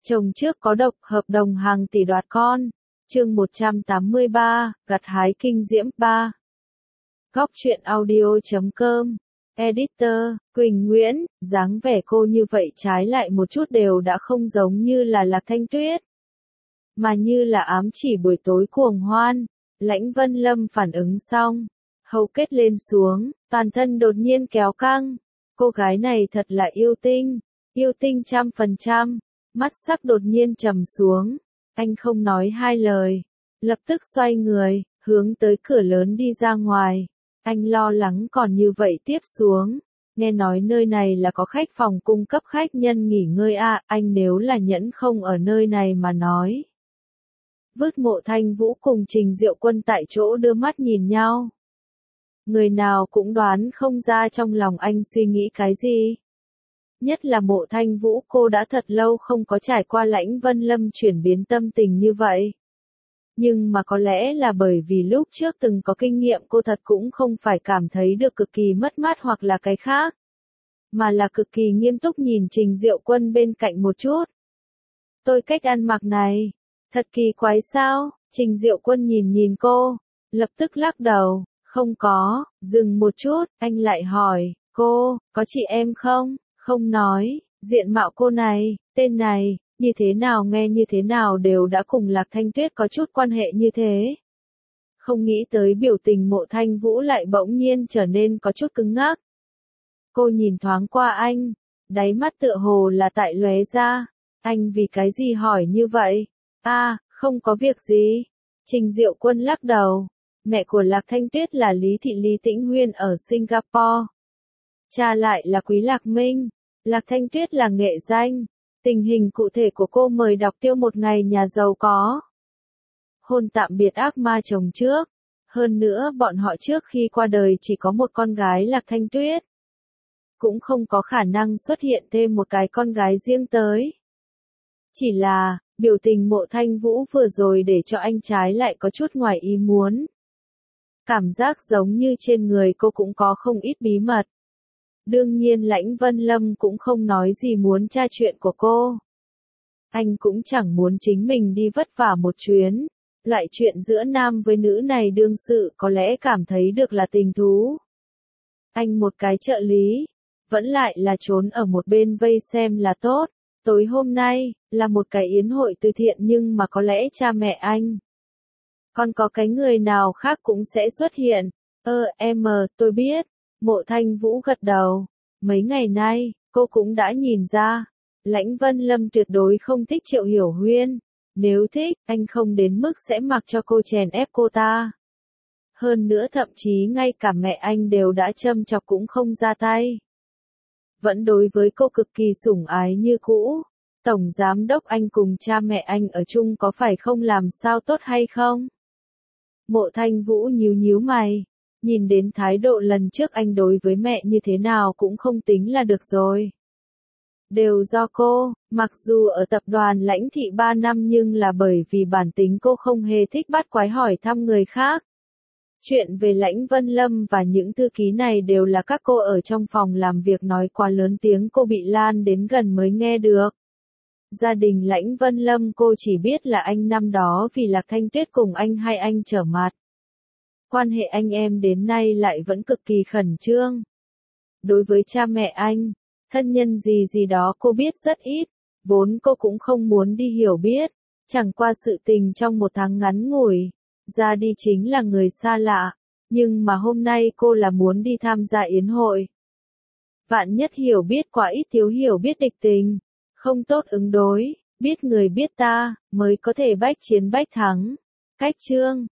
Chồng trước có độc, hợp đồng hàng tỷ đoạt con. Chương 183, gặt hái kinh diễm 3. Góc truyện audio.com. Editor, Quỳnh Nguyễn, dáng vẻ cô như vậy trái lại một chút đều đã không giống như là Lạc Thanh Tuyết, mà như là ám chỉ buổi tối cuồng hoan. Lãnh Vân Lâm phản ứng xong, hầu kết lên xuống, toàn thân đột nhiên kéo căng. Cô gái này thật là yêu tinh 100%. Mắt sắc đột nhiên trầm xuống, anh không nói hai lời, lập tức xoay người, hướng tới cửa lớn đi ra ngoài. Anh lo lắng còn như vậy tiếp xuống, nghe nói nơi này là có khách phòng cung cấp khách nhân nghỉ ngơi anh nếu là nhẫn không ở nơi này mà nói. Vứt Mộ Thanh Vũ cùng Trình Diệu Quân tại chỗ đưa mắt nhìn nhau. Người nào cũng đoán không ra trong lòng anh suy nghĩ cái gì. Nhất là Mộ Thanh Vũ, cô đã thật lâu không có trải qua Lãnh Vân Lâm chuyển biến tâm tình như vậy. Nhưng mà có lẽ là bởi vì lúc trước từng có kinh nghiệm, cô thật cũng không phải cảm thấy được cực kỳ mất mát hoặc là cái khác, mà là cực kỳ nghiêm túc nhìn Trình Diệu Quân bên cạnh một chút. Tôi cách ăn mặc này, thật kỳ quái sao? Trình Diệu Quân nhìn cô, lập tức lắc đầu, không có. Dừng một chút, anh lại hỏi, cô, có chị em không? Không nói, diện mạo cô này, tên này, như thế nào nghe như thế nào đều đã cùng Lạc Thanh Tuyết có chút quan hệ như thế. Không nghĩ tới biểu tình Mộ Thanh Vũ lại bỗng nhiên trở nên có chút cứng ngắc. Cô nhìn thoáng qua anh, đáy mắt tựa hồ là tại lóe ra. Anh vì cái gì hỏi như vậy? Không có việc gì. Trình Diệu Quân lắc đầu. Mẹ của Lạc Thanh Tuyết là Lý Tĩnh Huyên ở Singapore. Cha lại là Quý Lạc Minh. Lạc Thanh Tuyết là nghệ danh. Tình hình cụ thể của cô mời đọc Tiêu Một Ngày Nhà Giàu Có. Hôn tạm biệt ác ma chồng trước. Hơn nữa bọn họ trước khi qua đời chỉ có một con gái Lạc Thanh Tuyết. Cũng không có khả năng xuất hiện thêm một cái con gái riêng tới. Chỉ là, biểu tình Mộ Thanh Vũ vừa rồi để cho anh trái lại có chút ngoài ý muốn. Cảm giác giống như trên người cô cũng có không ít bí mật. Đương nhiên Lãnh Vân Lâm cũng không nói gì muốn tra chuyện của cô. Anh cũng chẳng muốn chính mình đi vất vả một chuyến. Loại chuyện giữa nam với nữ này đương sự có lẽ cảm thấy được là tình thú. Anh một cái trợ lý, vẫn lại là trốn ở một bên vây xem là tốt. Tối hôm nay, là một cái yến hội từ thiện nhưng mà có lẽ cha mẹ anh. Còn có cái người nào khác cũng sẽ xuất hiện. Tôi biết. Mộ Thanh Vũ gật đầu. Mấy ngày nay, cô cũng đã nhìn ra. Lãnh Vân Lâm tuyệt đối không thích Triệu Hiểu Huyên. Nếu thích, anh không đến mức sẽ mặc cho cô chèn ép cô ta. Hơn nữa thậm chí ngay cả mẹ anh đều đã châm chọc cũng không ra tay. Vẫn đối với cô cực kỳ sủng ái như cũ. Tổng giám đốc anh cùng cha mẹ anh ở chung có phải không làm sao tốt hay không? Mộ Thanh Vũ nhíu mày. Nhìn đến thái độ lần trước anh đối với mẹ như thế nào cũng không tính là được rồi. Đều do cô, mặc dù ở tập đoàn Lãnh Thị 3 năm nhưng là bởi vì bản tính cô không hề thích bắt quái hỏi thăm người khác. Chuyện về Lãnh Vân Lâm và những thư ký này đều là các cô ở trong phòng làm việc nói quá lớn tiếng cô bị lan đến gần mới nghe được. Gia đình Lãnh Vân Lâm cô chỉ biết là anh năm đó vì Lạc Thanh Tuyết cùng anh hai anh trở mặt. Quan hệ anh em đến nay lại vẫn cực kỳ khẩn trương. Đối với cha mẹ anh, thân nhân gì đó cô biết rất ít, vốn cô cũng không muốn đi hiểu biết, chẳng qua sự tình trong một tháng ngắn ngủi, ra đi chính là người xa lạ, nhưng mà hôm nay cô là muốn đi tham gia yến hội. Vạn nhất hiểu biết quá ít thiếu hiểu biết địch tình, không tốt ứng đối, biết người biết ta, mới có thể bách chiến bách thắng. Cách chương